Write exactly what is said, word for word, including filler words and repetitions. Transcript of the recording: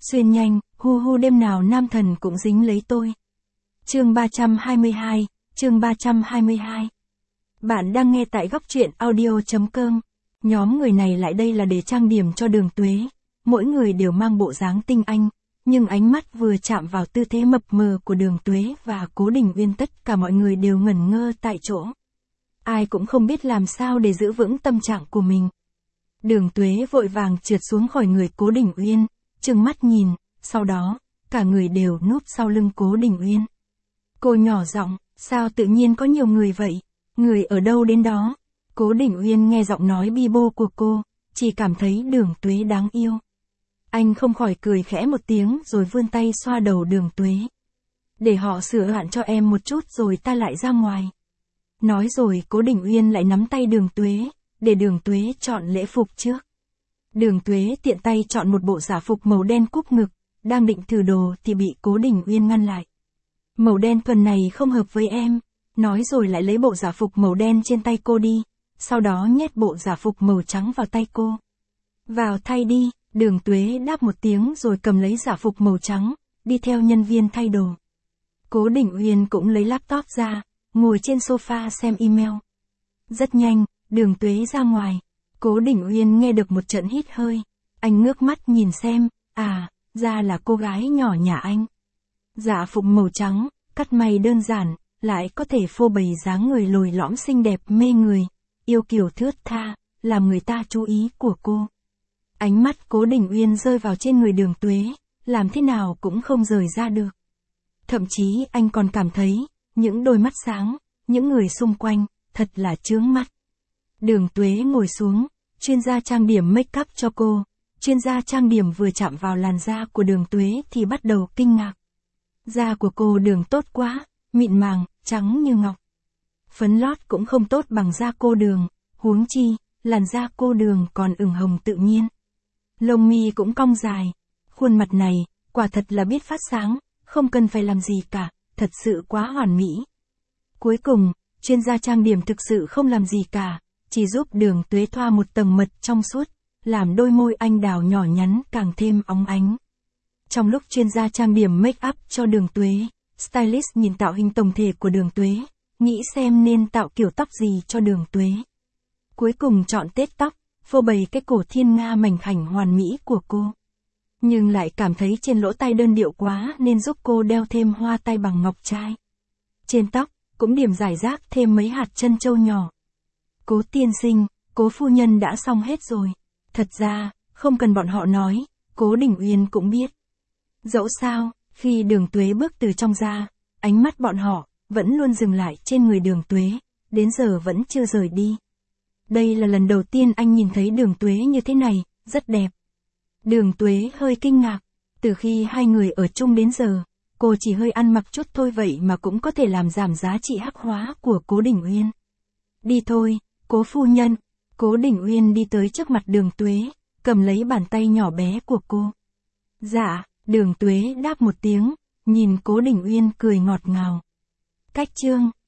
Xuyên nhanh, hu hu đêm nào nam thần cũng dính lấy tôi. Chương ba trăm hai mươi hai, chương ba trăm hai mươi hai. Bạn đang nghe tại góc truyện audio chấm com. Nhóm người này lại đây là để trang điểm cho Đường Tuế. Mỗi người đều mang bộ dáng tinh anh, nhưng ánh mắt vừa chạm vào tư thế mập mờ của Đường Tuế và Cố Đình Uyên, tất cả mọi người đều ngẩn ngơ tại chỗ. Ai cũng không biết làm sao để giữ vững tâm trạng của mình. Đường Tuế vội vàng trượt xuống khỏi người Cố Đình Uyên, trừng mắt nhìn, sau đó, cả người đều núp sau lưng Cố Đình Uyên. Cô nhỏ giọng, sao tự nhiên có nhiều người vậy? Người ở đâu đến đó? Cố Đình Uyên nghe giọng nói bi bô của cô, chỉ cảm thấy Đường Tuế đáng yêu. Anh không khỏi cười khẽ một tiếng rồi vươn tay xoa đầu Đường Tuế. Để họ sửa hạn cho em một chút rồi ta lại ra ngoài. Nói rồi Cố Đình Uyên lại nắm tay Đường Tuế, để Đường Tuế chọn lễ phục trước. Đường Tuế tiện tay chọn một bộ giả phục màu đen cúp ngực, đang định thử đồ thì bị Cố Đình Uyên ngăn lại. Màu đen tuần này không hợp với em, nói rồi lại lấy bộ giả phục màu đen trên tay cô đi, sau đó nhét bộ giả phục màu trắng vào tay cô. Vào thay đi, Đường Tuế đáp một tiếng rồi cầm lấy giả phục màu trắng, đi theo nhân viên thay đồ. Cố Đình Uyên cũng lấy laptop ra, ngồi trên sofa xem email. Rất nhanh, Đường Tuế ra ngoài. Cố Đình Uyên nghe được một trận hít hơi. Anh ngước mắt nhìn xem, à, ra là cô gái nhỏ nhà anh. Giả phục màu trắng, cắt may đơn giản, lại có thể phô bày dáng người lồi lõm xinh đẹp mê người, yêu kiều thướt tha, làm người ta chú ý của cô. Ánh mắt Cố Đình Uyên rơi vào trên người Đường Tuế, làm thế nào cũng không rời ra được. Thậm chí anh còn cảm thấy, những đôi mắt sáng, những người xung quanh, thật là chướng mắt. Đường Tuế ngồi xuống, chuyên gia trang điểm make up cho cô. Chuyên gia trang điểm vừa chạm vào làn da của Đường Tuế thì bắt đầu kinh ngạc. Da của cô Đường tốt quá, mịn màng, trắng như ngọc. Phấn lót cũng không tốt bằng da cô Đường, huống chi, làn da cô Đường còn ửng hồng tự nhiên. Lông mi cũng cong dài, khuôn mặt này, quả thật là biết phát sáng, không cần phải làm gì cả, thật sự quá hoàn mỹ. Cuối cùng, chuyên gia trang điểm thực sự không làm gì cả, chỉ giúp Đường Tuế thoa một tầng mật trong suốt, làm đôi môi anh đào nhỏ nhắn càng thêm óng ánh. Trong lúc chuyên gia trang điểm make up cho Đường Tuế, stylist nhìn tạo hình tổng thể của Đường Tuế, nghĩ xem nên tạo kiểu tóc gì cho Đường Tuế. Cuối cùng chọn tết tóc, phô bày cái cổ thiên nga mảnh khảnh hoàn mỹ của cô. Nhưng lại cảm thấy trên lỗ tai đơn điệu quá nên giúp cô đeo thêm hoa tai bằng ngọc trai. Trên tóc, cũng điểm rải rác thêm mấy hạt trân châu nhỏ. Cố tiên sinh, Cố phu nhân đã xong hết rồi. Thật ra, không cần bọn họ nói, Cố Đình Uyên cũng biết. Dẫu sao, khi Đường Tuế bước từ trong ra, ánh mắt bọn họ vẫn luôn dừng lại trên người Đường Tuế, đến giờ vẫn chưa rời đi. Đây là lần đầu tiên anh nhìn thấy Đường Tuế như thế này, rất đẹp. Đường Tuế hơi kinh ngạc, từ khi hai người ở chung đến giờ, cô chỉ hơi ăn mặc chút thôi vậy mà cũng có thể làm giảm giá trị hắc hóa của Cố Đình Uyên. Đi thôi, Cố phu nhân. Cố Đình Uyên đi tới trước mặt Đường Tuế, cầm lấy bàn tay nhỏ bé của cô. Dạ, Đường Tuế đáp một tiếng, nhìn Cố Đình Uyên cười ngọt ngào. Cách chương